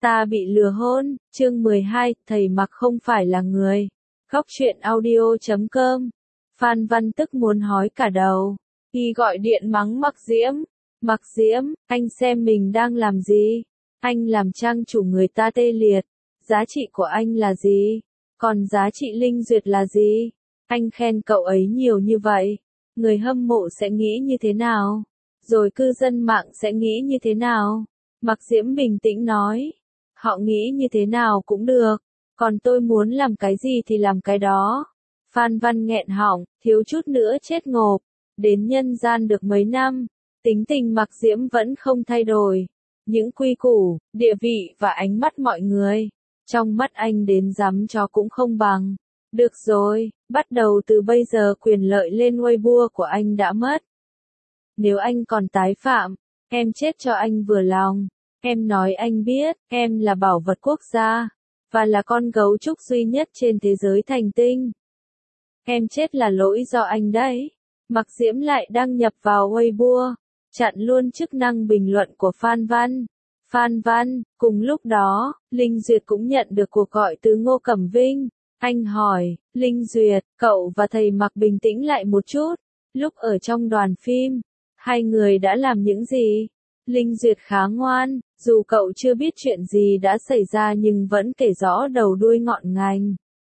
Ta bị lừa hôn, chương 12, thầy Mặc không phải là người. Góc truyện audio.com. Phan Văn Tức muốn hói cả đầu. Y gọi điện mắng Mặc Diễm. Mặc Diễm, anh xem mình đang làm gì? Anh làm trang chủ người ta tê liệt. Giá trị của anh là gì? Còn giá trị Linh Duyệt là gì? Anh khen cậu ấy nhiều như vậy. Người hâm mộ sẽ nghĩ như thế nào? Rồi cư dân mạng sẽ nghĩ như thế nào? Mặc Diễm bình tĩnh nói. Họ nghĩ như thế nào cũng được. Còn tôi muốn làm cái gì thì làm cái đó. Phan Văn nghẹn họng, thiếu chút nữa chết ngộp. Đến nhân gian được mấy năm, tính tình Mặc Diễm vẫn không thay đổi. Những quy củ, địa vị và ánh mắt mọi người, trong mắt anh đến giám chó cũng không bằng. Được rồi, bắt đầu từ bây giờ quyền lợi lên Weibo của anh đã mất. Nếu anh còn tái phạm, em chết cho anh vừa lòng. Em nói anh biết, em là bảo vật quốc gia, và là con gấu trúc duy nhất trên thế giới thành tinh. Em chết là lỗi do anh đấy. Mặc Diễm lại đăng nhập vào Weibo, chặn luôn chức năng bình luận của Phan Văn. Phan Văn, cùng lúc đó, Linh Duyệt cũng nhận được cuộc gọi từ Ngô Cẩm Vinh. Anh hỏi, Linh Duyệt, cậu và thầy Mặc bình tĩnh lại một chút. Lúc ở trong đoàn phim, hai người đã làm những gì? Linh Duyệt khá ngoan, dù cậu chưa biết chuyện gì đã xảy ra nhưng vẫn kể rõ đầu đuôi ngọn ngành.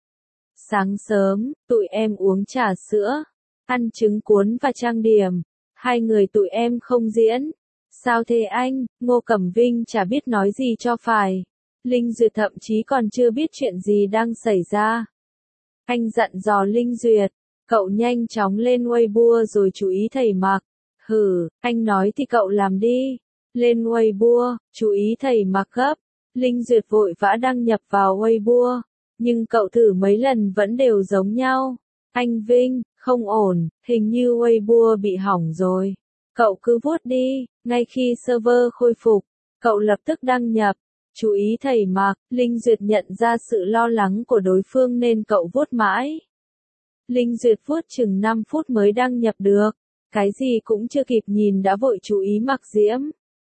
Sáng sớm, tụi em uống trà sữa, ăn trứng cuốn và trang điểm. Hai người tụi em không diễn. Sao thế anh? Ngô Cẩm Vinh chả biết nói gì cho phải. Linh Duyệt thậm chí còn chưa biết chuyện gì đang xảy ra. Anh dặn dò Linh Duyệt, cậu nhanh chóng lên Weibo rồi chú ý thầy Mặc. Hử, anh nói thì cậu làm đi. Lên Weibo, chú ý thầy Mặc gấp. Linh Duyệt vội vã đăng nhập vào Weibo. Nhưng cậu thử mấy lần vẫn đều giống nhau. Anh Vinh, không ổn, hình như Weibo bị hỏng rồi. Cậu cứ vuốt đi, ngay khi server khôi phục, cậu lập tức đăng nhập. Chú ý thầy Mặc, Linh Duyệt nhận ra sự lo lắng của đối phương nên cậu vuốt mãi. Linh Duyệt vuốt chừng 5 phút mới đăng nhập được. Cái gì cũng chưa kịp nhìn đã vội chú ý Mặc Diễm.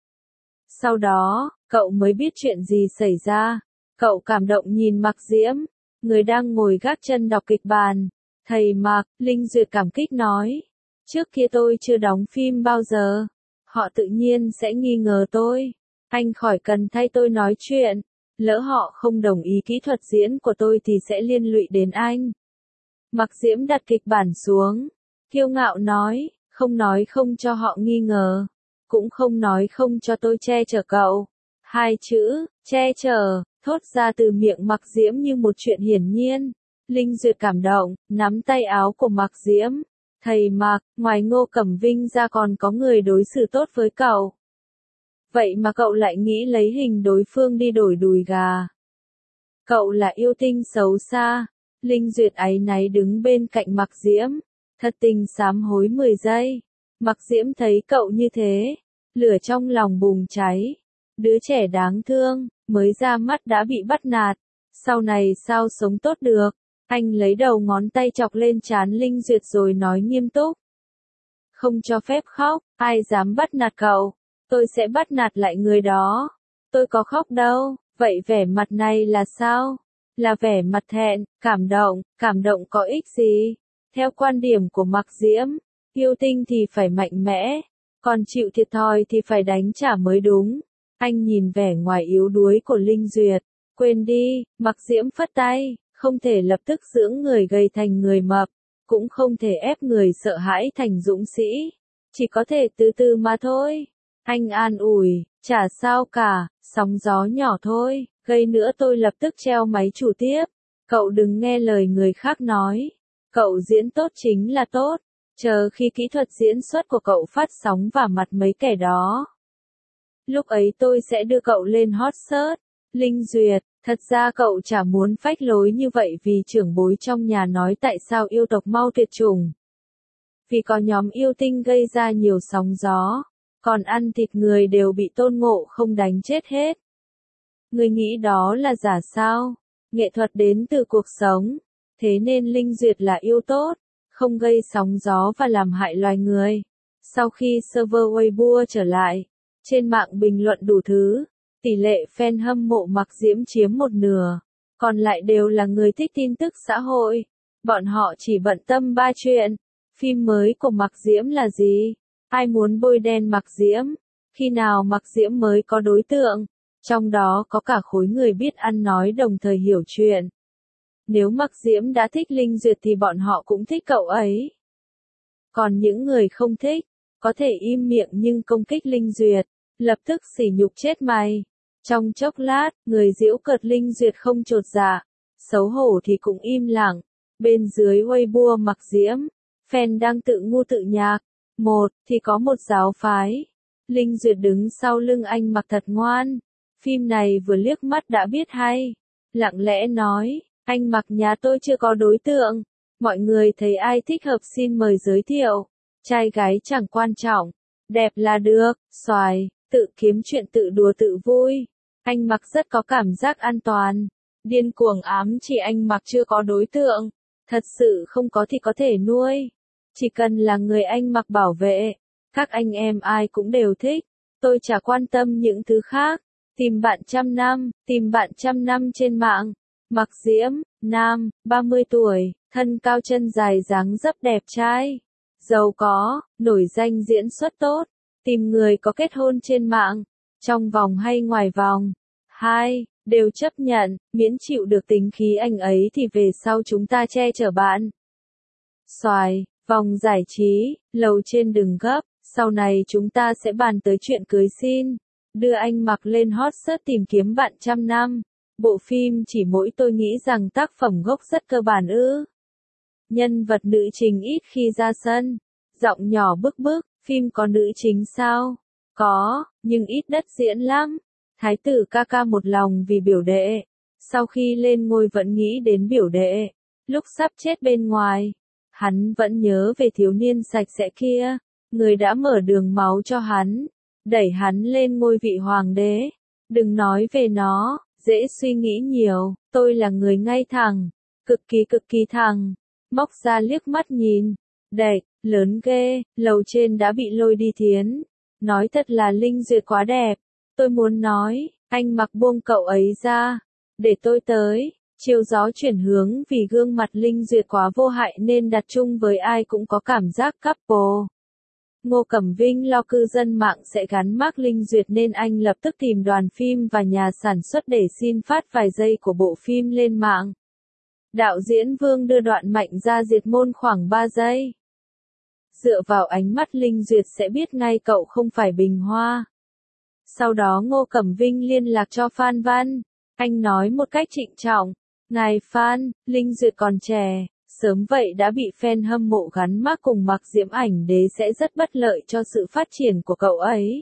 Sau đó, cậu mới biết chuyện gì xảy ra. Cậu cảm động nhìn Mặc Diễm, người đang ngồi gác chân đọc kịch bản. Thầy Mặc, Linh Duyệt cảm kích nói. Trước kia tôi chưa đóng phim bao giờ. Họ tự nhiên sẽ nghi ngờ tôi. Anh khỏi cần thay tôi nói chuyện. Lỡ họ không đồng ý kỹ thuật diễn của tôi thì sẽ liên lụy đến anh. Mặc Diễm đặt kịch bản xuống. Kiêu ngạo nói không cho họ nghi ngờ. Cũng không nói không cho tôi che chở cậu. Hai chữ, che chở, thốt ra từ miệng Mặc Diễm như một chuyện hiển nhiên. Linh Duyệt cảm động, nắm tay áo của Mặc Diễm. Thầy Mặc, ngoài Ngô Cẩm Vinh ra còn có người đối xử tốt với cậu. Vậy mà cậu lại nghĩ lấy hình đối phương đi đổi đùi gà. Cậu là yêu tinh xấu xa. Linh Duyệt áy náy đứng bên cạnh Mặc Diễm. Thật tình sám hối 10 giây. Mặc Diễm thấy cậu như thế. Lửa trong lòng bùng cháy. Đứa trẻ đáng thương, mới ra mắt đã bị bắt nạt. Sau này sao sống tốt được? Anh lấy đầu ngón tay chọc lên trán Linh Duyệt rồi nói nghiêm túc. Không cho phép khóc, ai dám bắt nạt cậu? Tôi sẽ bắt nạt lại người đó. Tôi có khóc đâu, vậy vẻ mặt này là sao? Là vẻ mặt thẹn, cảm động có ích gì? Theo quan điểm của Mặc Diễm, yêu tinh thì phải mạnh mẽ, còn chịu thiệt thòi thì phải đánh trả mới đúng. Anh nhìn vẻ ngoài yếu đuối của Linh Duyệt, quên đi, Mặc Diễm phất tay. Không thể lập tức dưỡng người gầy thành người mập, cũng không thể ép người sợ hãi thành dũng sĩ, chỉ có thể từ từ mà thôi. Anh an ủi, chả sao cả, sóng gió nhỏ thôi, gây nữa tôi lập tức treo máy chủ tiếp. Cậu đừng nghe lời người khác nói, cậu diễn tốt chính là tốt, chờ khi kỹ thuật diễn xuất của cậu phát sóng vào mặt mấy kẻ đó. Lúc ấy tôi sẽ đưa cậu lên hot search. Linh Duyệt, thật ra cậu chả muốn phách lối như vậy vì trưởng bối trong nhà nói tại sao yêu tộc mau tuyệt chủng. Vì có nhóm yêu tinh gây ra nhiều sóng gió, còn ăn thịt người đều bị Tôn Ngộ không đánh chết hết. Người nghĩ đó là giả sao? Nghệ thuật đến từ cuộc sống, thế nên Linh Duyệt là yêu tốt, không gây sóng gió và làm hại loài người. Sau khi server Weibo trở lại, trên mạng bình luận đủ thứ. Tỷ lệ fan hâm mộ Mạc Diễm chiếm một nửa, còn lại đều là người thích tin tức xã hội. Bọn họ chỉ bận tâm ba chuyện. Phim mới của Mạc Diễm là gì? Ai muốn bôi đen Mạc Diễm? Khi nào Mạc Diễm mới có đối tượng? Trong đó có cả khối người biết ăn nói đồng thời hiểu chuyện. Nếu Mạc Diễm đã thích Linh Duyệt thì bọn họ cũng thích cậu ấy. Còn những người không thích, có thể im miệng nhưng công kích Linh Duyệt, lập tức sỉ nhục chết mày. Trong chốc lát, người giễu cợt Linh Duyệt không chột dạ, xấu hổ thì cũng im lặng. Bên dưới Weibo Mạc Diễm, fan đang tự ngu tự nhạc. Một, thì có một giáo phái. Linh Duyệt đứng sau lưng anh mặc thật ngoan. Phim này vừa liếc mắt đã biết hay. Lặng lẽ nói, anh Mặc nhà tôi chưa có đối tượng. Mọi người thấy ai thích hợp xin mời giới thiệu. Trai gái chẳng quan trọng. Đẹp là được, xoài, tự kiếm chuyện tự đùa tự vui. Anh Mặc rất có cảm giác an toàn. Điên cuồng ám chỉ anh Mặc chưa có đối tượng. Thật sự không có thì có thể nuôi. Chỉ cần là người anh Mặc bảo vệ. Các anh em ai cũng đều thích. Tôi chả quan tâm những thứ khác. Tìm bạn trăm năm trên mạng. Mạc Diễm, nam, 30 tuổi, thân cao chân dài dáng dấp đẹp trai. Giàu có, nổi danh diễn xuất tốt. Tìm người có kết hôn trên mạng. Trong vòng hay ngoài vòng. 2. Đều chấp nhận, miễn chịu được tính khí anh ấy thì về sau chúng ta che chở bạn. Xoài, vòng giải trí, lầu trên đừng gấp, sau này chúng ta sẽ bàn tới chuyện cưới xin. Đưa anh Mặc lên hot search tìm kiếm bạn trăm năm. Bộ phim chỉ mỗi tôi nghĩ rằng tác phẩm gốc rất cơ bản ư. Nhân vật nữ chính ít khi ra sân. Giọng nhỏ bức bức, phim có nữ chính sao? Có, nhưng ít đất diễn lắm. Thái tử ca ca một lòng vì biểu đệ. Sau khi lên ngôi vẫn nghĩ đến biểu đệ. Lúc sắp chết bên ngoài, hắn vẫn nhớ về thiếu niên sạch sẽ kia. Người đã mở đường máu cho hắn. Đẩy hắn lên ngôi vị hoàng đế. Đừng nói về nó, dễ suy nghĩ nhiều. Tôi là người ngay thẳng. Cực kỳ thẳng. Móc ra liếc mắt nhìn. Đệch, lớn ghê, lầu trên đã bị lôi đi thiến. Nói thật là Linh Duyệt quá đẹp. Tôi muốn nói, anh Mặc buông cậu ấy ra. Để tôi tới. Chiều gió chuyển hướng vì gương mặt Linh Duyệt quá vô hại nên đặt chung với ai cũng có cảm giác couple. Ngô Cẩm Vinh lo cư dân mạng sẽ gắn mác Linh Duyệt nên anh lập tức tìm đoàn phim và nhà sản xuất để xin phát vài giây của bộ phim lên mạng. Đạo diễn Vương đưa đoạn Mạnh ra diệt môn khoảng 3 giây. Dựa vào ánh mắt Linh Duyệt sẽ biết ngay cậu không phải bình hoa. Sau đó Ngô Cẩm Vinh liên lạc cho Phan Văn. Anh nói một cách trịnh trọng. Ngài Phan, Linh Duyệt còn trẻ, sớm vậy đã bị fan hâm mộ gắn mác cùng Mạc Diễm ảnh đế sẽ rất bất lợi cho sự phát triển của cậu ấy.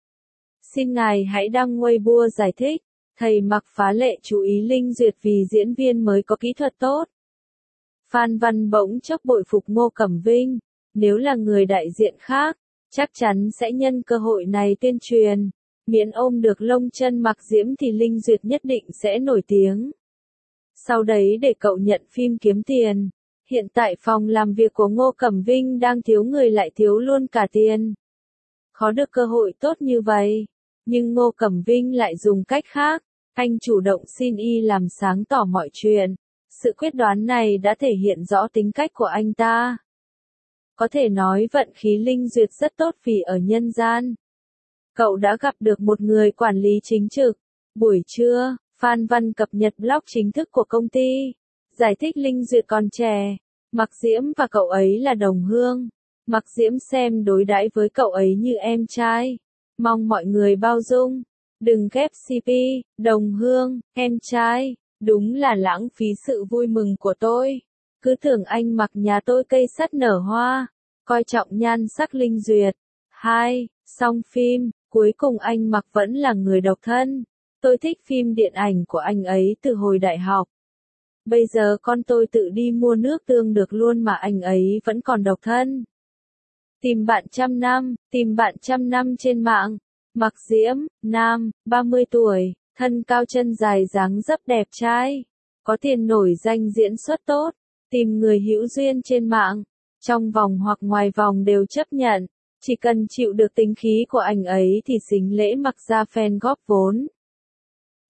Xin ngài hãy đăng Weibo giải thích. Thầy Mạc phá lệ chú ý Linh Duyệt vì diễn viên mới có kỹ thuật tốt. Phan Văn bỗng chốc bội phục Ngô Cẩm Vinh. Nếu là người đại diện khác, chắc chắn sẽ nhân cơ hội này tuyên truyền. Miễn ôm được lông chân Mạc Diễm thì Linh Duyệt nhất định sẽ nổi tiếng. Sau đấy để cậu nhận phim kiếm tiền. Hiện tại phòng làm việc của Ngô Cẩm Vinh đang thiếu người lại thiếu luôn cả tiền. Khó được cơ hội tốt như vậy. Nhưng Ngô Cẩm Vinh lại dùng cách khác. Anh chủ động xin y làm sáng tỏ mọi chuyện. Sự quyết đoán này đã thể hiện rõ tính cách của anh ta. Có thể nói vận khí Linh Duyệt rất tốt vì ở nhân gian. Cậu đã gặp được một người quản lý chính trực. Buổi trưa, Phan Văn cập nhật blog chính thức của công ty. Giải thích Linh Duyệt còn trẻ. Mạc Diễm và cậu ấy là đồng hương. Mạc Diễm xem đối đãi với cậu ấy như em trai. Mong mọi người bao dung. Đừng ghép CP, đồng hương, em trai. Đúng là lãng phí sự vui mừng của tôi. Cứ tưởng anh Mặc nhà tôi cây sắt nở hoa. Coi trọng nhan sắc Linh Duyệt. 2. Xong phim, cuối cùng anh Mặc vẫn là người độc thân. Tôi thích phim điện ảnh của anh ấy từ hồi đại học. Bây giờ con tôi tự đi mua nước tương được luôn mà anh ấy vẫn còn độc thân. Tìm bạn trăm năm trên mạng. Mạc Diễm, nam, 30 tuổi, thân cao chân dài dáng dấp đẹp trai. Có tiền nổi danh diễn xuất tốt. Tìm người hữu duyên trên mạng. Trong vòng hoặc ngoài vòng đều chấp nhận. Chỉ cần chịu được tính khí của anh ấy thì xính lễ Mặc ra fan góp vốn.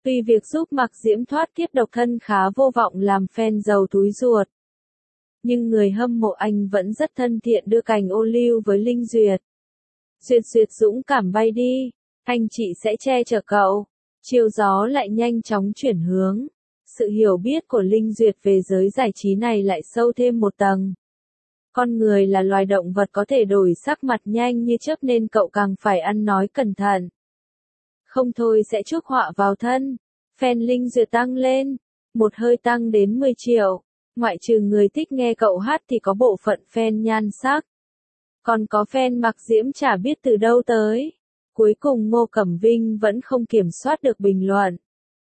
Tuy việc giúp Mạc Diễm thoát kiếp độc thân khá vô vọng làm fan giàu túi ruột, nhưng người hâm mộ anh vẫn rất thân thiện đưa cành ô liu với Linh Duyệt. Duyệt Duyệt dũng cảm bay đi, anh chị sẽ che chở cậu. Chiều gió lại nhanh chóng chuyển hướng. Sự hiểu biết của Linh Duyệt về giới giải trí này lại sâu thêm một tầng. Con người là loài động vật có thể đổi sắc mặt nhanh như chớp nên cậu càng phải ăn nói cẩn thận. Không thôi sẽ chuốc họa vào thân. Fan Linh Duyệt tăng lên, một hơi tăng đến 10 triệu. Ngoại trừ người thích nghe cậu hát thì có bộ phận fan nhan sắc. Còn có fan Mạc Diễm chả biết từ đâu tới. Cuối cùng Ngô Cẩm Vinh vẫn không kiểm soát được bình luận.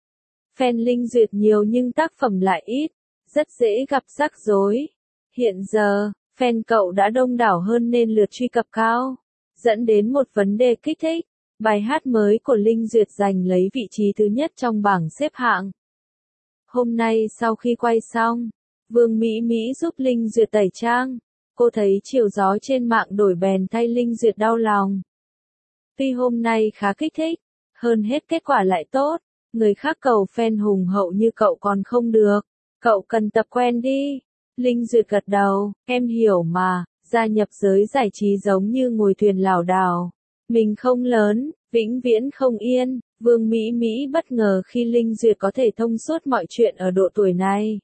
Fan Linh Duyệt nhiều nhưng tác phẩm lại ít, rất dễ gặp rắc rối. Hiện giờ, fan cậu đã đông đảo hơn nên lượt truy cập cao, dẫn đến một vấn đề kích thích. Bài hát mới của Linh Duyệt giành lấy vị trí thứ nhất trong bảng xếp hạng. Hôm nay sau khi quay xong, Vương Mỹ Mỹ giúp Linh Duyệt tẩy trang. Cô thấy chiều gió trên mạng đổi bèn thay Linh Duyệt đau lòng. Tuy hôm nay khá kích thích, hơn hết kết quả lại tốt. Người khác cầu fan hùng hậu như cậu còn không được. Cậu cần tập quen đi. Linh Duyệt gật đầu, em hiểu mà, gia nhập giới giải trí giống như ngồi thuyền lảo đảo. Mình không lớn, vĩnh viễn không yên. Vương Mỹ Mỹ bất ngờ khi Linh Duyệt có thể thông suốt mọi chuyện ở độ tuổi này.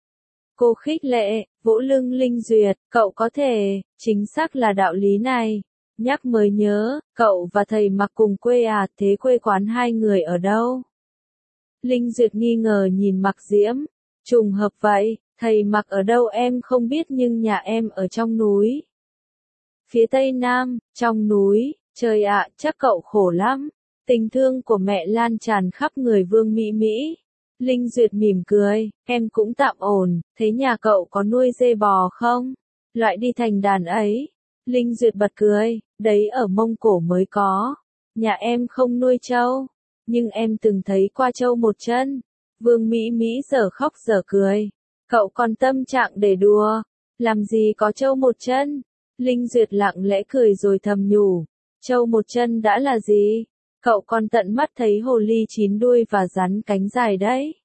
Cô khích lệ, vỗ lưng Linh Duyệt, cậu có thể, chính xác là đạo lý này. Nhắc mới nhớ, cậu và thầy Mặc cùng quê à, thế quê quán hai người ở đâu? Linh Duyệt nghi ngờ nhìn Mạc Diễm, trùng hợp vậy, thầy Mặc ở đâu em không biết nhưng nhà em ở trong núi. Phía Tây Nam, trong núi, trời ạ, chắc cậu khổ lắm. Tình thương của mẹ lan tràn khắp người Vương Mỹ Mỹ. Linh Duyệt mỉm cười, em cũng tạm ổn, thế nhà cậu có nuôi dê bò không? Loại đi thành đàn ấy. Linh Duyệt bật cười, đấy ở Mông Cổ mới có. Nhà em không nuôi trâu, nhưng em từng thấy qua trâu một chân. Vương Mỹ Mỹ giờ khóc giờ cười. Cậu còn tâm trạng để đùa, làm gì có trâu một chân? Linh Duyệt lặng lẽ cười rồi thầm nhủ, trâu một chân đã là gì? Cậu còn tận mắt thấy hồ ly chín đuôi và rắn cánh dài đấy.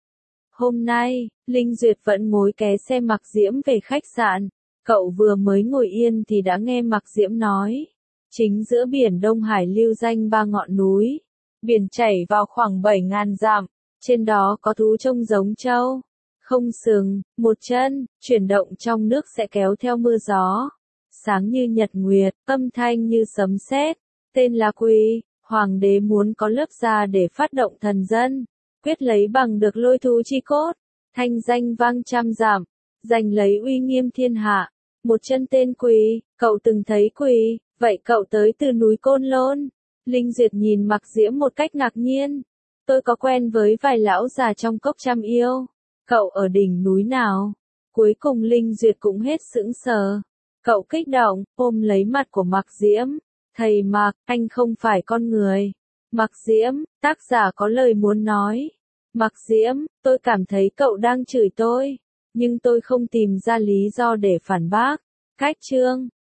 Hôm nay, Linh Duyệt vẫn ngồi ké xe Mạc Diễm về khách sạn. Cậu vừa mới ngồi yên thì đã nghe Mạc Diễm nói. Chính giữa biển Đông Hải lưu danh ba ngọn núi. Biển chảy vào khoảng 7.000 dặm. Trên đó có thú trông giống trâu. Không sừng, một chân, chuyển động trong nước sẽ kéo theo mưa gió. Sáng như nhật nguyệt, âm thanh như sấm sét. Tên là Quỳ. Hoàng đế muốn có lớp da để phát động thần dân, quyết lấy bằng được lôi thú chi cốt, thanh danh vang trăm dặm, giành lấy uy nghiêm thiên hạ. Một chân tên Quỳ, cậu từng thấy Quỳ, vậy cậu tới từ núi Côn Lôn. Linh Duyệt nhìn Mạc Diễm một cách ngạc nhiên. Tôi có quen với vài lão già trong cốc trăm yêu. Cậu ở đỉnh núi nào? Cuối cùng Linh Duyệt cũng hết sững sờ. Cậu kích động, ôm lấy mặt của Mạc Diễm. Thầy Mạc, anh không phải con người. Mạc Diễm, tác giả có lời muốn nói. Mạc Diễm, tôi cảm thấy cậu đang chửi tôi, nhưng tôi không tìm ra lý do để phản bác. Cách chương